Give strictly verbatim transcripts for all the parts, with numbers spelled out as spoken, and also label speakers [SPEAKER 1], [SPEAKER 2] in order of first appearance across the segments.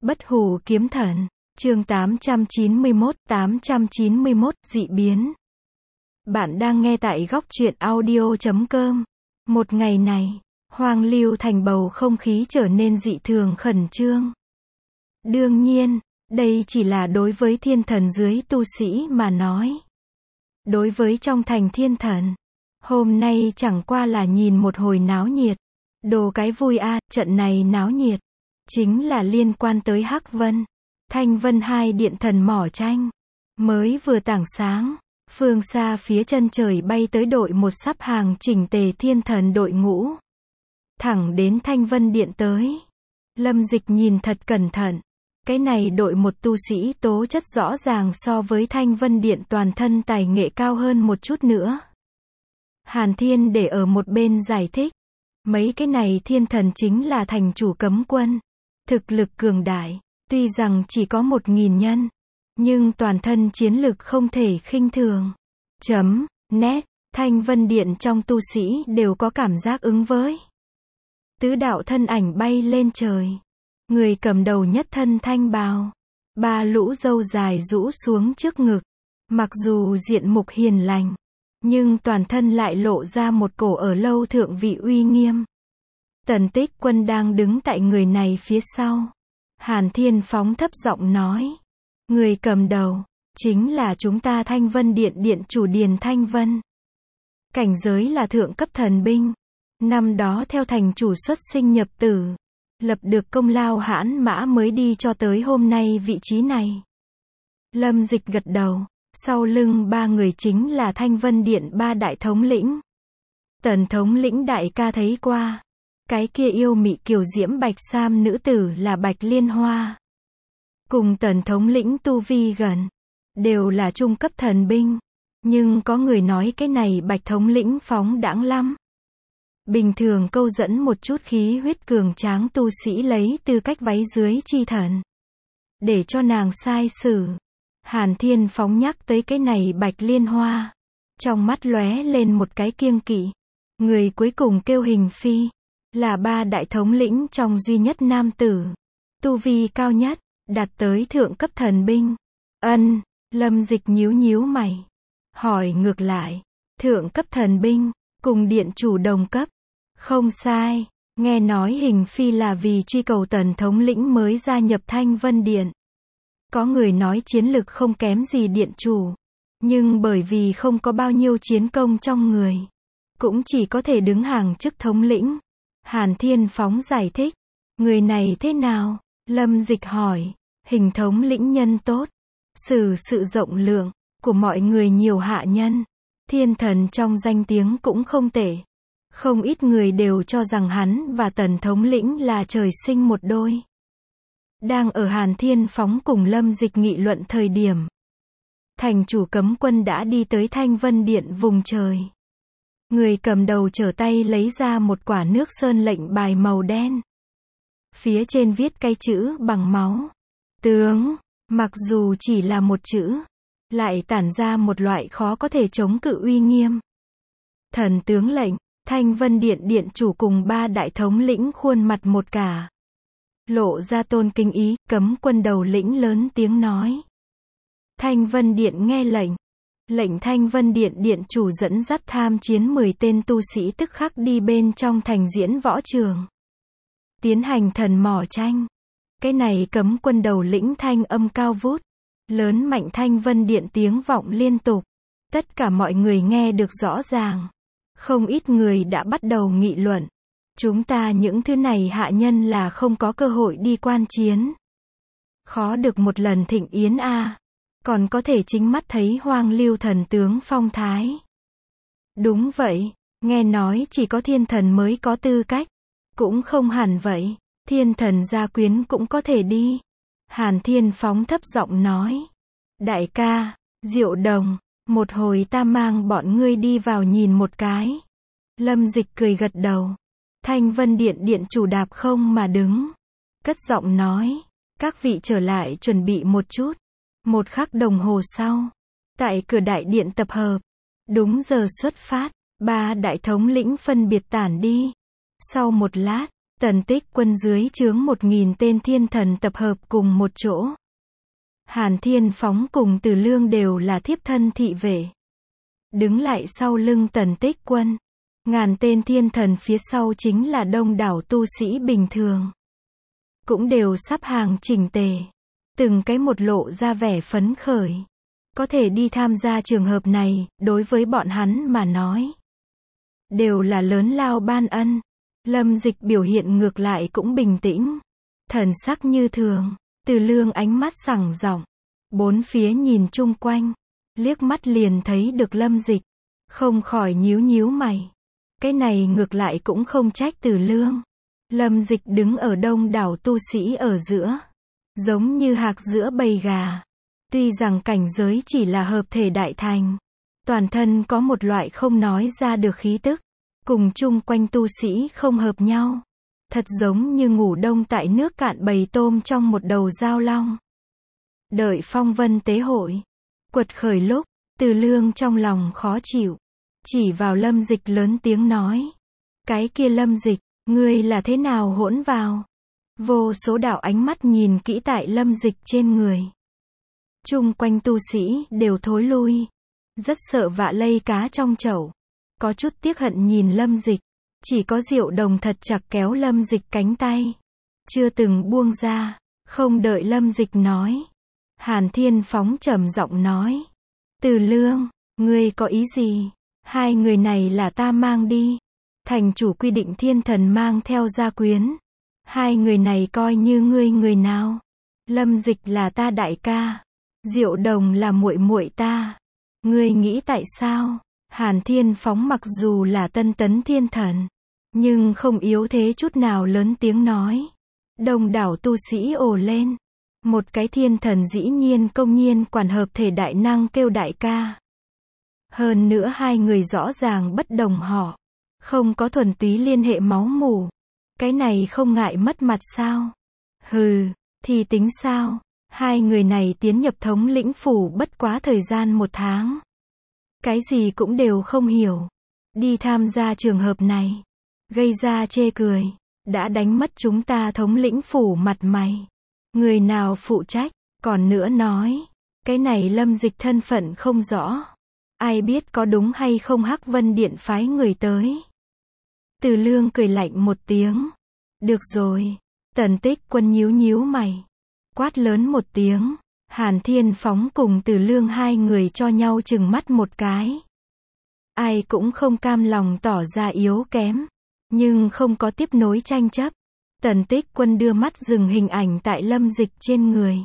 [SPEAKER 1] Bất hủ kiếm thần, chương tám trăm chín mươi mốt, tám trăm chín mươi mốt, dị biến. Bạn đang nghe tại góc truyện audio chấm com. Một ngày này, Hoang Lưu Thành bầu không khí trở nên dị thường khẩn trương. Đương nhiên, đây chỉ là đối với thiên thần dưới tu sĩ mà nói. Đối với trong thành thiên thần, hôm nay chẳng qua là nhìn một hồi náo nhiệt. Đồ cái vui a, à, trận này náo nhiệt. Chính là liên quan tới Hắc Vân, Thanh Vân hai điện thần mỏ tranh. Mới vừa tảng sáng, phương xa phía chân trời bay tới đội một sắp hàng chỉnh tề thiên thần đội ngũ. Thẳng đến Thanh Vân điện tới. Lâm Dịch nhìn thật cẩn thận. Cái này đội một tu sĩ tố chất rõ ràng so với Thanh Vân điện toàn thân tài nghệ cao hơn một chút nữa. Hàn Thiên để ở một bên giải thích. Mấy cái này thiên thần chính là thành chủ cấm quân. Thực lực cường đại, tuy rằng chỉ có một nghìn nhân, nhưng toàn thân chiến lực không thể khinh thường. Chấm, nét, Thanh Vân điện trong tu sĩ đều có cảm giác ứng với. Tứ đạo thân ảnh bay lên trời. Người cầm đầu nhất thân thanh bào. Ba lũ râu dài rũ xuống trước ngực. Mặc dù diện mục hiền lành, nhưng toàn thân lại lộ ra một cổ ở lâu thượng vị uy nghiêm. Tần Tích Quân đang đứng tại người này phía sau. Hàn Thiên phóng thấp giọng nói. Người cầm đầu, chính là chúng ta Thanh Vân Điện điện chủ Điền Thanh Vân. Cảnh giới là thượng cấp thần binh. Năm đó theo thành chủ xuất sinh nhập tử. Lập được công lao hãn mã mới đi cho tới hôm nay vị trí này. Lâm Dịch gật đầu. Sau lưng ba người chính là Thanh Vân Điện ba đại thống lĩnh. Tần thống lĩnh đại ca thấy qua. Cái kia yêu mị kiều diễm bạch sam nữ tử là Bạch Liên Hoa. Cùng tần thống lĩnh tu vi gần. Đều là trung cấp thần binh. Nhưng có người nói cái này Bạch thống lĩnh phóng đãng lắm. Bình thường câu dẫn một chút khí huyết cường tráng tu sĩ lấy tư cách váy dưới chi thần. Để cho nàng sai xử. Hàn Thiên phóng nhắc tới cái này Bạch Liên Hoa. Trong mắt lóe lên một cái kiêng kỵ. Người cuối cùng kêu Hình Phi. Là ba đại thống lĩnh trong duy nhất nam tử. Tu vi cao nhất, đạt tới thượng cấp thần binh. Ân, Lâm Dịch nhíu nhíu mày. Hỏi ngược lại, thượng cấp thần binh, cùng điện chủ đồng cấp. Không sai, nghe nói Hình Phi là vì truy cầu tần thống lĩnh mới gia nhập Thanh Vân Điện. Có người nói chiến lực không kém gì điện chủ. Nhưng bởi vì không có bao nhiêu chiến công trong người. Cũng chỉ có thể đứng hàng chức thống lĩnh. Hàn Thiên phóng giải thích. Người này thế nào? Lâm Dịch hỏi. Hình thống lĩnh nhân tốt. Xử sự rộng lượng. Của mọi người nhiều hạ nhân. Thiên thần trong danh tiếng cũng không tệ. Không ít người đều cho rằng hắn và tần thống lĩnh là trời sinh một đôi. Đang ở Hàn Thiên phóng cùng Lâm Dịch nghị luận thời điểm. Thành chủ cấm quân đã đi tới Thanh Vân Điện vùng trời. Người cầm đầu trở tay lấy ra một quả nước sơn lệnh bài màu đen. Phía trên viết cái chữ bằng máu. Tướng, mặc dù chỉ là một chữ, lại tản ra một loại khó có thể chống cự uy nghiêm. Thần tướng lệnh, Thanh Vân Điện điện chủ cùng ba đại thống lĩnh khuôn mặt một cả. Lộ ra tôn kính ý, cấm quân đầu lĩnh lớn tiếng nói. Thanh Vân Điện nghe lệnh. Lệnh Thanh Vân Điện điện chủ dẫn dắt tham chiến mười tên tu sĩ tức khắc đi bên trong thành diễn võ trường. Tiến hành thần mỏ tranh. Cái này cấm quân đầu lĩnh thanh âm cao vút. Lớn mạnh Thanh Vân Điện tiếng vọng liên tục. Tất cả mọi người nghe được rõ ràng. Không ít người đã bắt đầu nghị luận. Chúng ta những thứ này hạ nhân là không có cơ hội đi quan chiến. Khó được một lần thịnh yến a. À. Còn có thể chính mắt thấy Hoang Lưu thần tướng phong thái. Đúng vậy, nghe nói chỉ có thiên thần mới có tư cách. Cũng không hẳn vậy, thiên thần gia quyến cũng có thể đi. Hàn Thiên phóng thấp giọng nói. Đại ca, Diệu Đồng, một hồi ta mang bọn ngươi đi vào nhìn một cái. Lâm Dịch cười gật đầu. Thanh Vân Điện điện chủ đạp không mà đứng. Cất giọng nói, các vị trở lại chuẩn bị một chút. Một khắc đồng hồ sau, tại cửa đại điện tập hợp, đúng giờ xuất phát, ba đại thống lĩnh phân biệt tản đi. Sau một lát, Tần Tích Quân dưới trướng một nghìn tên thiên thần tập hợp cùng một chỗ. Hàn Thiên Phóng cùng Từ Lương đều là thiếp thân thị vệ. Đứng lại sau lưng Tần Tích Quân. Ngàn tên thiên thần phía sau chính là đông đảo tu sĩ bình thường. Cũng đều sắp hàng chỉnh tề. Từng cái một lộ ra vẻ phấn khởi. Có thể đi tham gia trường hợp này, đối với bọn hắn mà nói. Đều là lớn lao ban ân. Lâm Dịch biểu hiện ngược lại cũng bình tĩnh. Thần sắc như thường. Từ Lương ánh mắt sảng giọng. Bốn phía nhìn chung quanh. Liếc mắt liền thấy được Lâm Dịch. Không khỏi nhíu nhíu mày. Cái này ngược lại cũng không trách Từ Lương. Lâm Dịch đứng ở đông đảo tu sĩ ở giữa. Giống như hạc giữa bầy gà. Tuy rằng cảnh giới chỉ là hợp thể đại thành. Toàn thân có một loại không nói ra được khí tức. Cùng chung quanh tu sĩ không hợp nhau. Thật giống như ngủ đông tại nước cạn bầy tôm trong một đầu dao long. Đợi phong vân tế hội. Quật khởi lúc, Từ Lương trong lòng khó chịu. Chỉ vào Lâm Dịch lớn tiếng nói. Cái kia Lâm Dịch, ngươi là thế nào hỗn vào? Vô số đạo ánh mắt nhìn kỹ tại Lâm Dịch trên người. Chung quanh tu sĩ đều thối lui. Rất sợ vạ lây cá trong chậu. Có chút tiếc hận nhìn Lâm Dịch. Chỉ có Diệu Đồng thật chặt kéo Lâm Dịch cánh tay. Chưa từng buông ra. Không đợi Lâm Dịch nói. Hàn Thiên Phóng trầm giọng nói. Từ Lương, ngươi có ý gì? Hai người này là ta mang đi. Thành chủ quy định thiên thần mang theo gia quyến. Hai người này coi như ngươi người nào? Lâm Dịch là ta đại ca. Diệu Đồng là muội muội ta. Ngươi nghĩ tại sao? Hàn Thiên Phóng mặc dù là tân tấn thiên thần, nhưng không yếu thế chút nào, lớn tiếng nói. Đông đảo tu sĩ ồ lên. Một cái thiên thần dĩ nhiên công nhiên quản hợp thể đại năng kêu đại ca. Hơn nữa hai người rõ ràng bất đồng họ. Không có thuần túy liên hệ máu mủ. Cái này không ngại mất mặt sao? Hừ, thì tính sao? Hai người này tiến nhập thống lĩnh phủ bất quá thời gian một tháng. Cái gì cũng đều không hiểu. Đi tham gia trường hợp này. Gây ra chê cười. Đã đánh mất chúng ta thống lĩnh phủ mặt mày. Người nào phụ trách? Còn nữa nói. Cái này Lâm Dịch thân phận không rõ. Ai biết có đúng hay không Hắc Vân Điện phái người tới. Từ Lương cười lạnh một tiếng. Được rồi. Tần Tích Quân nhíu nhíu mày. Quát lớn một tiếng. Hàn Thiên Phóng cùng Từ Lương hai người cho nhau chừng mắt một cái. Ai cũng không cam lòng tỏ ra yếu kém. Nhưng không có tiếp nối tranh chấp. Tần Tích Quân đưa mắt dừng hình ảnh tại Lâm Dịch trên người.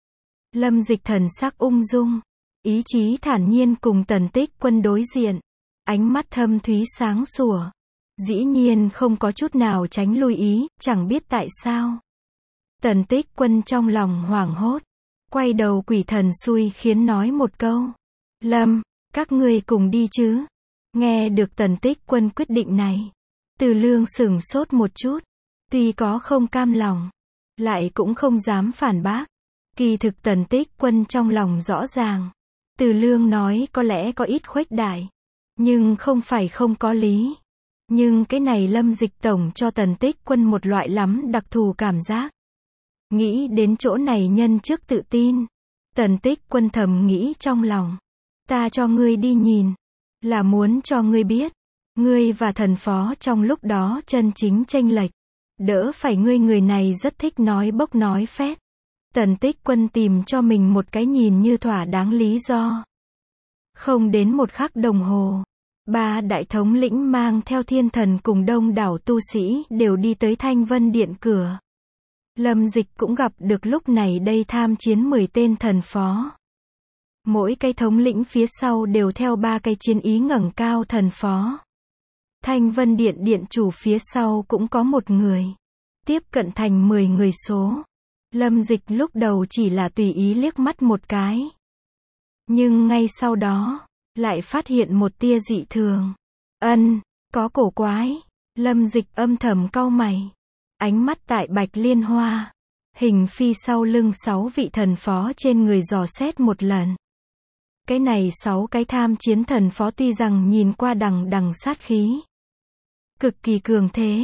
[SPEAKER 1] Lâm Dịch thần sắc ung dung. Ý chí thản nhiên cùng Tần Tích Quân đối diện. Ánh mắt thâm thúy sáng sủa. Dĩ nhiên không có chút nào tránh lui ý, chẳng biết tại sao. Tần Tích Quân trong lòng hoảng hốt. Quay đầu quỷ thần xui khiến nói một câu. Lâm, các ngươi cùng đi chứ? Nghe được Tần Tích Quân quyết định này. Từ Lương sửng sốt một chút. Tuy có không cam lòng. Lại cũng không dám phản bác. Kỳ thực Tần Tích Quân trong lòng rõ ràng. Từ Lương nói có lẽ có ít khuếch đại. Nhưng không phải không có lý. Nhưng cái này Lâm Dịch tổng cho Tần Tích Quân một loại lắm đặc thù cảm giác. Nghĩ đến chỗ này nhân trước tự tin. Tần Tích Quân thầm nghĩ trong lòng. Ta cho ngươi đi nhìn. Là muốn cho ngươi biết. Ngươi và thần phó trong lúc đó chân chính chênh lệch. Đỡ phải ngươi người này rất thích nói bốc nói phét. Tần Tích Quân tìm cho mình một cái nhìn như thỏa đáng lý do. Không đến một khắc đồng hồ. Ba đại thống lĩnh mang theo thiên thần cùng đông đảo tu sĩ đều đi tới Thanh Vân Điện cửa. Lâm Dịch cũng gặp được lúc này đây tham chiến mười tên thần phó. Mỗi cái thống lĩnh phía sau đều theo ba cái chiến ý ngẩng cao thần phó. Thanh Vân Điện điện chủ phía sau cũng có một người. Tiếp cận thành mười người số. Lâm Dịch lúc đầu chỉ là tùy ý liếc mắt một cái. Nhưng ngay sau đó, lại phát hiện một tia dị thường. Ân, có cổ quái. Lâm Dịch âm thầm cau mày. Ánh mắt tại Bạch Liên Hoa. Hình phi sau lưng sáu vị thần phó trên người dò xét một lần. Cái này sáu cái tham chiến thần phó tuy rằng nhìn qua đằng đằng sát khí. Cực kỳ cường thế.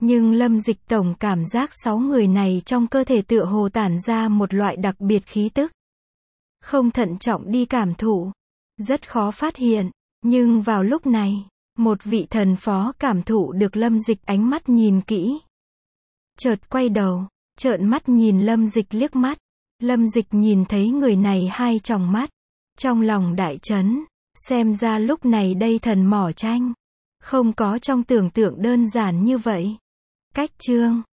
[SPEAKER 1] Nhưng Lâm Dịch tổng cảm giác sáu người này trong cơ thể tựa hồ tản ra một loại đặc biệt khí tức. Không thận trọng đi cảm thụ, rất khó phát hiện, nhưng vào lúc này, một vị thần phó cảm thụ được Lâm Dịch ánh mắt nhìn kỹ. Chợt quay đầu, trợn mắt nhìn Lâm Dịch liếc mắt. Lâm Dịch nhìn thấy người này hai tròng mắt, trong lòng đại chấn, xem ra lúc này đây thần mỏ tranh không có trong tưởng tượng đơn giản như vậy. Cách chương